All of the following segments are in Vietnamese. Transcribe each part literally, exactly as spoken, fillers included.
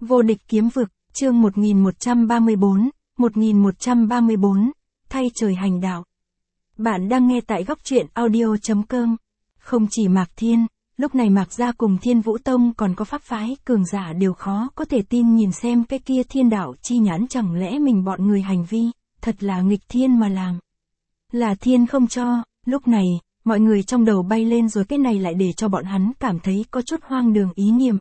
Vô địch kiếm vực, chương một nghìn một trăm ba mươi bốn, một nghìn một trăm ba mươi bốn, thay trời hành đạo. Bạn đang nghe tại góc truyện audio chấm com. Không chỉ Mạc Thiên, lúc này Mạc Gia cùng Thiên Vũ Tông còn có pháp phái cường giả đều khó có thể tin nhìn xem cái kia thiên đạo chi nhãn, chẳng lẽ mình bọn người hành vi, thật là nghịch thiên mà làm. Là thiên không cho, lúc này, mọi người trong đầu bay lên rồi cái này lại để cho bọn hắn cảm thấy có chút hoang đường ý niệm.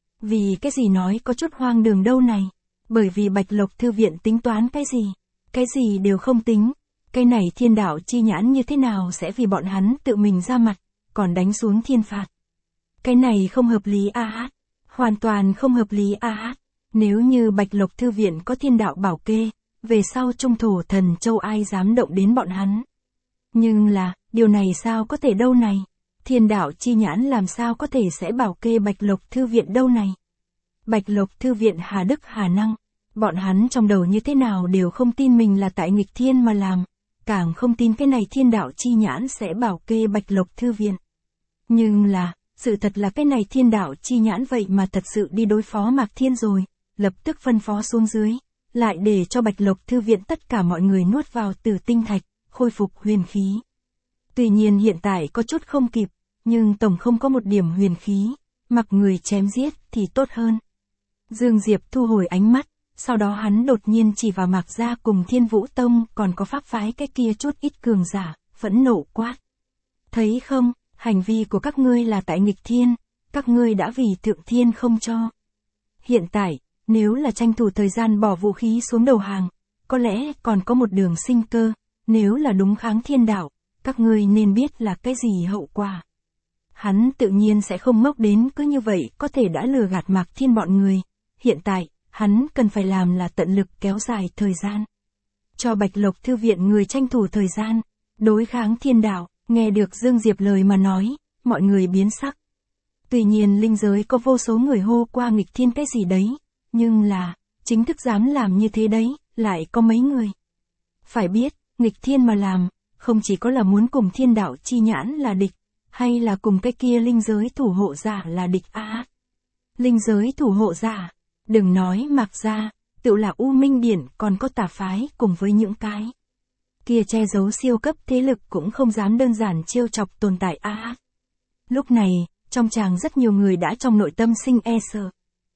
Vì cái gì nói có chút hoang đường đâu này? Bởi vì Bạch Lộc Thư Viện tính toán cái gì? Cái gì đều không tính. Cái này thiên đạo chi nhãn như thế nào sẽ vì bọn hắn tự mình ra mặt, còn đánh xuống thiên phạt? Cái này không hợp lý a hát. Hoàn toàn không hợp lý a hát. Nếu như Bạch Lộc Thư Viện có thiên đạo bảo kê, về sau Trung Thổ Thần Châu ai dám động đến bọn hắn? Nhưng là, điều này sao có thể đâu này? Thiên đạo chi nhãn làm sao có thể sẽ bảo kê Bạch Lộc Thư Viện đâu này? Bạch Lộc Thư Viện hà đức hà năng, bọn hắn trong đầu như thế nào đều không tin mình là tại nghịch thiên mà làm, càng không tin cái này thiên đạo chi nhãn sẽ bảo kê Bạch Lộc Thư Viện. Nhưng là, sự thật là cái này thiên đạo chi nhãn vậy mà thật sự đi đối phó Mạc Thiên rồi, lập tức phân phó xuống dưới, lại để cho Bạch Lộc Thư Viện tất cả mọi người nuốt vào Tử Tinh Thạch, khôi phục huyền khí. Tuy nhiên hiện tại có chút không kịp, nhưng tổng không có một điểm huyền khí, mặc người chém giết thì tốt hơn. Dương Diệp thu hồi ánh mắt, sau đó hắn đột nhiên chỉ vào Mạc Gia cùng Thiên Vũ Tông còn có pháp phái cái kia chút ít cường giả, phẫn nộ quát. Thấy không, hành vi của các ngươi là tại nghịch thiên, các ngươi đã vì thượng thiên không cho. Hiện tại, nếu là tranh thủ thời gian bỏ vũ khí xuống đầu hàng, có lẽ còn có một đường sinh cơ, nếu là đúng kháng thiên đạo, các ngươi nên biết là cái gì hậu quả. Hắn tự nhiên sẽ không ngốc đến cứ như vậy có thể đã lừa gạt Mạc Thiên bọn người. Hiện tại, hắn cần phải làm là tận lực kéo dài thời gian. Cho Bạch Lộc Thư Viện người tranh thủ thời gian, đối kháng thiên đạo. Nghe được Dương Diệp lời mà nói, mọi người biến sắc. Tuy nhiên linh giới có vô số người hô qua nghịch thiên cái gì đấy, nhưng là, chính thức dám làm như thế đấy, lại có mấy người. Phải biết, nghịch thiên mà làm, không chỉ có là muốn cùng thiên đạo chi nhãn là địch, hay là cùng cái kia linh giới thủ hộ giả là địch a à, linh giới thủ hộ giả, đừng nói Mạc Gia, tự là U Minh Điển còn có tà phái cùng với những cái kia che giấu siêu cấp thế lực cũng không dám đơn giản trêu chọc tồn tại a à. Lúc này, trong tràng rất nhiều người đã trong nội tâm sinh e sợ.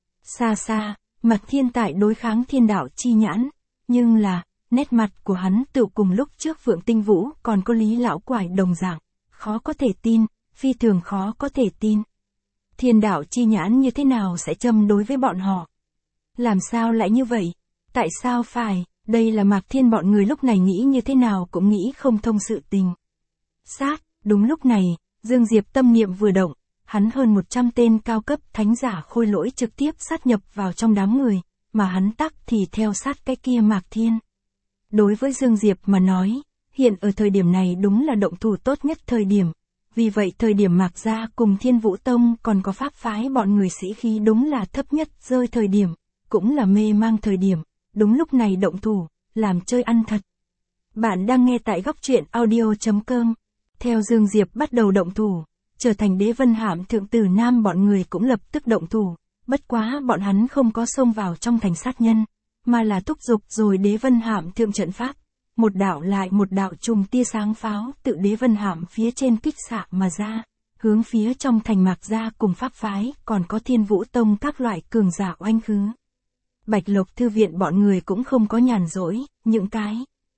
Xa xa, Mạc Thiên tại đối kháng thiên đạo chi nhãn, nhưng là, nét mặt của hắn tự cùng lúc trước Phượng Tinh Vũ còn có Lý Lão Quải đồng dạng, khó có thể tin, phi thường khó có thể tin. Thiên đạo chi nhãn như thế nào sẽ châm đối với bọn họ? Làm sao lại như vậy? Tại sao phải? Đây là Mạc Thiên bọn người lúc này nghĩ như thế nào cũng nghĩ không thông sự tình. Sát, đúng lúc này, Dương Diệp tâm niệm vừa động, hắn hơn một trăm tên cao cấp thánh giả khôi lỗi trực tiếp sát nhập vào trong đám người, mà hắn tắc thì theo sát cái kia Mạc Thiên. Đối với Dương Diệp mà nói, hiện ở thời điểm này đúng là động thủ tốt nhất thời điểm. Vì vậy thời điểm Mạc Gia cùng Thiên Vũ Tông còn có pháp phái bọn người sĩ khí đúng là thấp nhất rơi thời điểm, cũng là mê mang thời điểm, đúng lúc này động thủ, làm chơi ăn thật. Bạn đang nghe tại góc truyện audio chấm com. Theo Dương Diệp bắt đầu động thủ, trở thành Đế Vân Hạm Thượng Tử Nam bọn người cũng lập tức động thủ, bất quá bọn hắn không có xông vào trong thành sát nhân, mà là thúc giục rồi Đế Vân Hạm Thượng trận pháp. Một đạo lại một đạo chùm tia sáng pháo tự Đế Vân Hạm phía trên kích xạ mà ra, hướng phía trong thành Mạc Gia cùng pháp phái còn có Thiên Vũ Tông các loại cường giả oanh khứ. Bạch Lộc Thư Viện bọn người cũng không có nhàn rỗi, những cái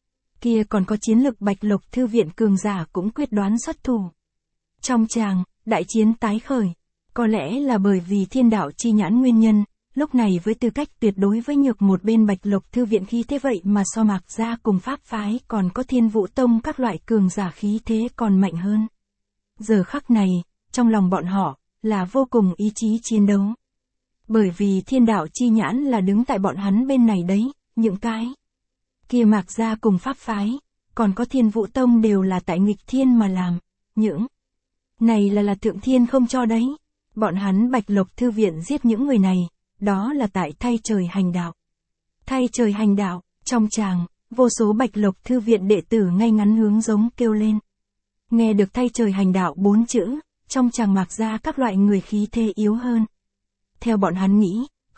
kia còn có chiến lực Bạch Lộc Thư Viện cường giả cũng quyết đoán xuất thủ. Trong tràng, đại chiến tái khởi, có lẽ là bởi vì thiên đạo chi nhãn nguyên nhân. Lúc này với tư cách tuyệt đối với nhược một bên Bạch Lộc Thư Viện khí thế vậy mà so Mạc Gia cùng pháp phái còn có Thiên Vũ Tông các loại cường giả khí thế còn mạnh hơn. Giờ khắc này, trong lòng bọn họ, là vô cùng ý chí chiến đấu. Bởi vì thiên đạo chi nhãn là đứng tại bọn hắn bên này đấy, những cái kia Mạc Gia cùng pháp phái, còn có Thiên Vũ Tông đều là tại nghịch thiên mà làm, những này là là thượng thiên không cho đấy. Bọn hắn Bạch Lộc Thư Viện giết những người này. Đó là tại thay trời hành đạo. Thay trời hành đạo, trong tràng, vô số Bạch Lộc Thư Viện đệ tử ngay ngắn hướng giống kêu lên. Nghe được thay trời hành đạo bốn chữ, trong tràng Mạc Gia các loại người khí thế yếu hơn. Theo bọn hắn nghĩ,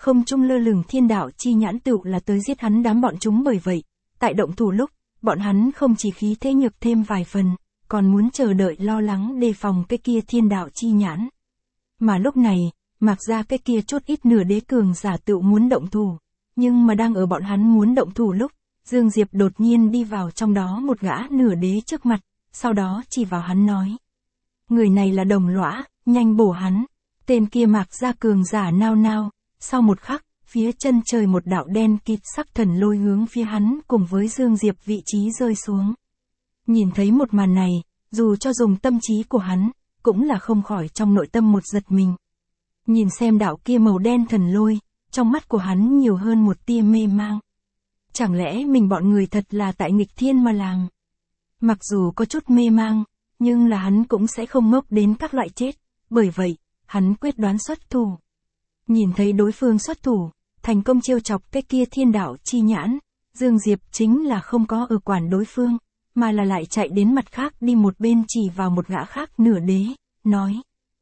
không trung lơ lửng thiên đạo chi nhãn tựu là tới giết hắn đám bọn chúng, bởi vậy, tại động thủ lúc, bọn hắn không chỉ khí thế nhược thêm vài phần, còn muốn chờ đợi lo lắng đề phòng cái kia thiên đạo chi nhãn. Mà lúc này, mặc ra cái kia chút ít nửa đế cường giả tựu muốn động thủ, nhưng mà đang ở bọn hắn muốn động thủ lúc, Dương Diệp đột nhiên đi vào trong đó một gã nửa đế trước mặt, sau đó chỉ vào hắn nói. Người này là Đồng Lõa, nhanh bổ hắn. Tên kia mặc ra cường giả nao nao, sau một khắc, phía chân trời một đạo đen kịt sắc thần lôi hướng phía hắn cùng với Dương Diệp vị trí rơi xuống. Nhìn thấy một màn này, dù cho dùng tâm trí của hắn, cũng là không khỏi trong nội tâm một giật mình. Nhìn xem đạo kia màu đen thần lôi, trong mắt của hắn nhiều hơn một tia mê mang. Chẳng lẽ mình bọn người thật là tại nghịch thiên mà làm? Mặc dù có chút mê mang, nhưng là hắn cũng sẽ không ngốc đến các loại chết, bởi vậy, hắn quyết đoán xuất thủ. Nhìn thấy đối phương xuất thủ, thành công trêu chọc cái kia thiên đạo chi nhãn, Dương Diệp chính là không có ở quản đối phương, mà là lại chạy đến mặt khác đi một bên chỉ vào một gã khác nửa đế, nói.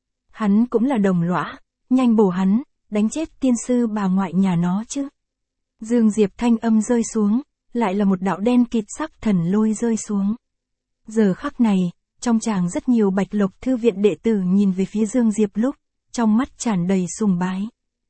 Hắn cũng là Đồng Lõa, nhanh bổ hắn, đánh chết tiên sư bà ngoại nhà nó chứ. Dương Diệp thanh âm rơi xuống, lại là một đạo đen kịt sắc thần lôi rơi xuống. Giờ khắc này, trong tràng rất nhiều Bạch Lộc thư viện đệ tử nhìn về phía Dương Diệp lúc, trong mắt tràn đầy sùng bái.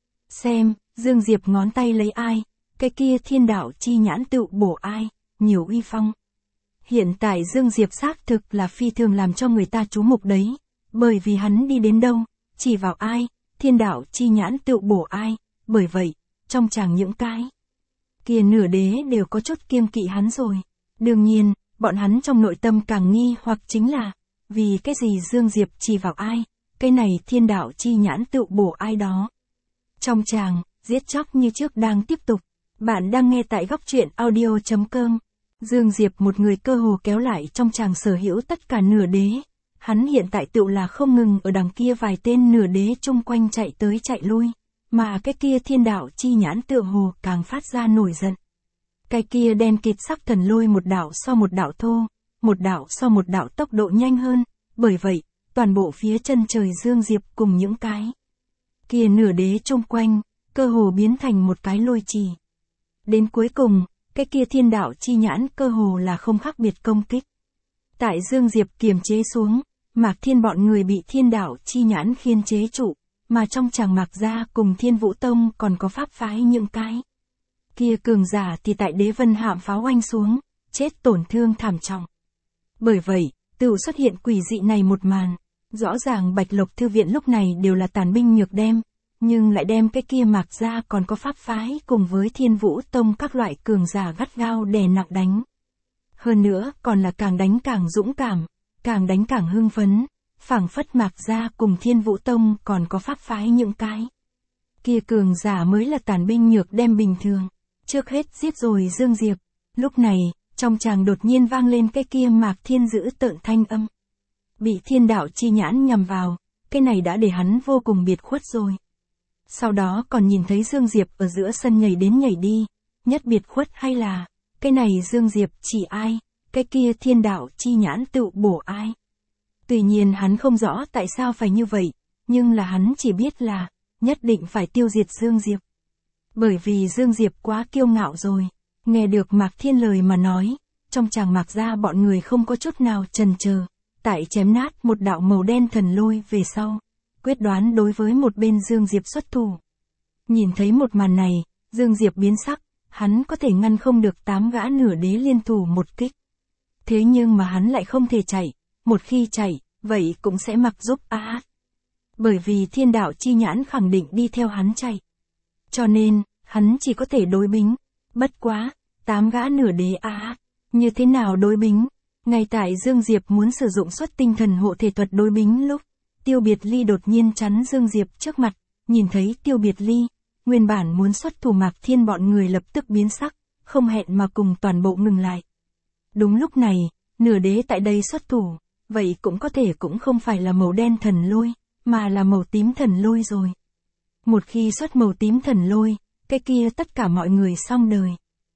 Xem, Dương Diệp ngón tay lấy ai, cái kia thiên đạo chi nhãn tựu bổ ai, nhiều uy phong. Hiện tại Dương Diệp xác thực là phi thường làm cho người ta chú mục đấy, bởi vì hắn đi đến đâu, chỉ vào ai, thiên đạo chi nhãn tựu bổ ai, bởi vậy, trong tràng những cái kia nửa đế đều có chút kiêng kỵ hắn rồi. Đương nhiên, bọn hắn trong nội tâm càng nghi hoặc chính là, vì cái gì Dương Diệp chỉ vào ai, cái này thiên đạo chi nhãn tựu bổ ai đó. Trong tràng, giết chóc như trước đang tiếp tục. Bạn đang nghe tại góc truyện audio chấm com. Dương Diệp một người cơ hồ kéo lại trong tràng sở hữu tất cả nửa đế. Hắn hiện tại tựu là không ngừng ở đằng kia vài tên nửa đế chung quanh chạy tới chạy lui. Mà cái kia thiên đạo chi nhãn tựa hồ càng phát ra nổi giận. Cái kia đen kịt sắc thần lôi một đạo so một đạo thô, một đạo so một đạo tốc độ nhanh hơn, bởi vậy, toàn bộ phía chân trời Dương Diệp cùng những cái kia nửa đế chung quanh, cơ hồ biến thành một cái lôi trì. Đến cuối cùng, cái kia thiên đạo chi nhãn cơ hồ là không khác biệt công kích. Tại Dương Diệp kiềm chế xuống, Mạc Thiên bọn người bị thiên đạo chi nhãn khiên chế trụ, mà trong tràng Mạc gia cùng Thiên Vũ Tông còn có pháp phái những cái kia cường giả thì tại Đế Vân Hạm pháo oanh xuống, chết tổn thương thảm trọng. Bởi vậy, tự xuất hiện quỷ dị này một màn, rõ ràng Bạch Lộc thư viện lúc này đều là tàn binh nhược đem, nhưng lại đem cái kia Mạc gia còn có pháp phái cùng với Thiên Vũ Tông các loại cường giả gắt gao đè nặng đánh. Hơn nữa, còn là càng đánh càng dũng cảm, càng đánh càng hưng phấn, phảng phất Mạc gia cùng Thiên Vũ Tông còn có pháp phái những cái kia cường giả mới là tàn binh nhược đem bình thường. Trước hết giết rồi Dương Diệp. Lúc này, trong tràng đột nhiên vang lên cái kia Mạc Thiên giữ tợn thanh âm. Bị thiên đạo chi nhãn nhằm vào, cái này đã để hắn vô cùng biệt khuất rồi. Sau đó còn nhìn thấy Dương Diệp ở giữa sân nhảy đến nhảy đi, nhất biệt khuất hay là, cái này Dương Diệp chỉ ai, cái kia thiên đạo chi nhãn tự bổ ai. Tuy nhiên hắn không rõ tại sao phải như vậy, nhưng là hắn chỉ biết là, nhất định phải tiêu diệt Dương Diệp. Bởi vì Dương Diệp quá kiêu ngạo rồi, nghe được Mạc Thiên lời mà nói, trong tràng Mạc gia bọn người không có chút nào chần chờ, tại chém nát một đạo màu đen thần lôi về sau, quyết đoán đối với một bên Dương Diệp xuất thủ. Nhìn thấy một màn này, Dương Diệp biến sắc, hắn có thể ngăn không được tám gã nửa đế liên thủ một kích. Thế nhưng mà hắn lại không thể chạy, một khi chạy, vậy cũng sẽ mặc giúp a à. Bởi vì thiên đạo chi nhãn khẳng định đi theo hắn chạy. Cho nên, hắn chỉ có thể đối bính. Bất quá, tám gã nửa đế a à. Như thế nào đối bính? Ngay tại Dương Diệp muốn sử dụng xuất tinh thần hộ thể thuật đối bính lúc, Tiêu Biệt Ly đột nhiên chắn Dương Diệp trước mặt, nhìn thấy Tiêu Biệt Ly, nguyên bản muốn xuất thủ Mạc Thiên bọn người lập tức biến sắc, không hẹn mà cùng toàn bộ ngừng lại. Đúng lúc này, nửa đế tại đây xuất thủ, vậy cũng có thể cũng không phải là màu đen thần lôi, mà là màu tím thần lôi rồi. Một khi xuất màu tím thần lôi, cái kia tất cả mọi người xong đời.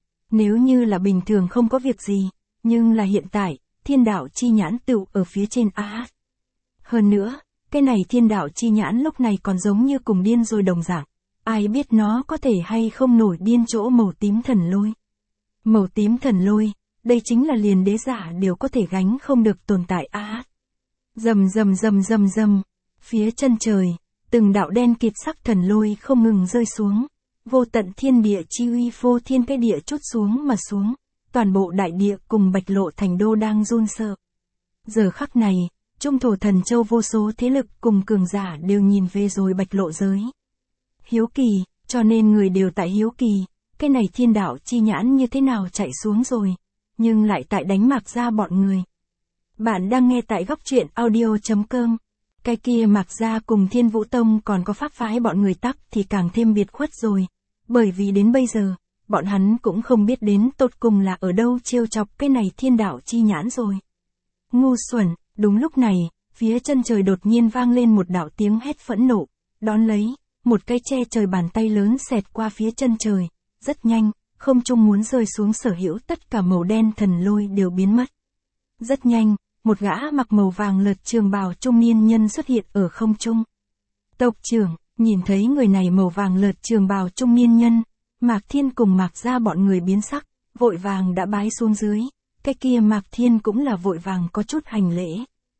Nếu như là bình thường không có việc gì, nhưng là hiện tại, thiên đạo chi nhãn tựu ở phía trên a à. Hơn nữa, cái này thiên đạo chi nhãn lúc này còn giống như cùng điên rồi đồng dạng, ai biết nó có thể hay không nổi điên chỗ màu tím thần lôi. Màu tím thần lôi, đây chính là liền đế giả đều có thể gánh không được tồn tại á. Rầm rầm rầm rầm rầm, phía chân trời, từng đạo đen kịt sắc thần lôi không ngừng rơi xuống, vô tận thiên địa chi uy vô thiên cái địa trút xuống mà xuống, toàn bộ đại địa cùng Bạch Lộ thành đô đang run sợ. Giờ khắc này, Trung Thổ Thần Châu vô số thế lực cùng cường giả đều nhìn về rồi Bạch Lộ giới. Hiếu kỳ, cho nên người đều tại hiếu kỳ, cái này thiên đạo chi nhãn như thế nào chạy xuống rồi, nhưng lại tại đánh Mạc Gia bọn người. Bạn đang nghe tại góc truyện audio chấm com. Cái kia Mạc Gia cùng Thiên Vũ Tông còn có pháp phái bọn người tắc thì càng thêm biệt khuất rồi, bởi vì đến bây giờ, bọn hắn cũng không biết đến tột cùng là ở đâu trêu chọc cái này thiên đạo chi nhãn rồi. Ngu xuẩn, đúng lúc này, phía chân trời đột nhiên vang lên một đạo tiếng hét phẫn nộ, đón lấy, một cái che trời bàn tay lớn xẹt qua phía chân trời, rất nhanh, không trung muốn rơi xuống sở hữu tất cả màu đen thần lôi đều biến mất. Rất nhanh, một gã mặc màu vàng lợt trường bào trung niên nhân xuất hiện ở không trung. Tộc trưởng, nhìn thấy người này màu vàng lợt trường bào trung niên nhân, Mạc Thiên cùng Mạc Gia bọn người biến sắc, vội vàng đã bái xuống dưới, cái kia Mạc Thiên cũng là vội vàng có chút hành lễ.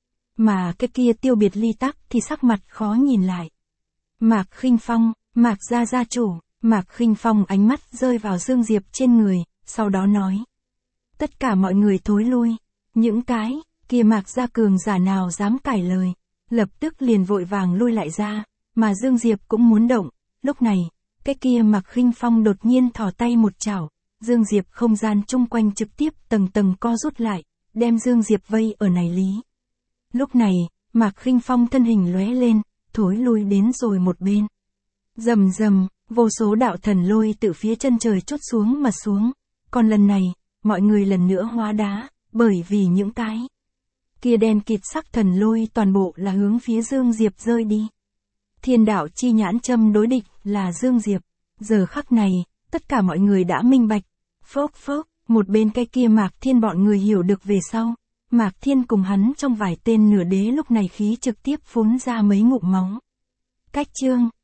Mà cái kia Tiêu Biệt Ly tắc thì sắc mặt khó nhìn lại. Mạc Khinh Phong, Mạc Gia gia chủ, Mạc Khinh Phong ánh mắt rơi vào Dương Diệp trên người, sau đó nói. Tất cả mọi người thối lui, những cái, kia Mạc Gia cường giả nào dám cãi lời, lập tức liền vội vàng lui lại ra, mà Dương Diệp cũng muốn động, lúc này, cái kia Mạc Khinh Phong đột nhiên thò tay một chảo, Dương Diệp không gian chung quanh trực tiếp tầng tầng co rút lại, đem Dương Diệp vây ở này lý. Lúc này, Mạc Khinh Phong thân hình lóe lên, thối lui đến rồi một bên. Rầm rầm, vô số đạo thần lôi từ phía chân trời trút xuống mà xuống, còn lần này, mọi người lần nữa hóa đá, bởi vì những cái kia đen kịt sắc thần lôi toàn bộ là hướng phía Dương Diệp rơi đi. Thiên đạo chi nhãn châm đối địch là Dương Diệp, giờ khắc này, tất cả mọi người đã minh bạch. Phốc phốc, một bên cái kia Mạc Thiên bọn người hiểu được về sau, Mạc Thiên cùng hắn trong vài tên nửa đế lúc này khí trực tiếp phun ra mấy ngụm máu. Cách chương